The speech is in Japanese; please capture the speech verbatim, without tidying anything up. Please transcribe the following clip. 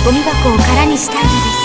ゴミ箱を空にしたいのです。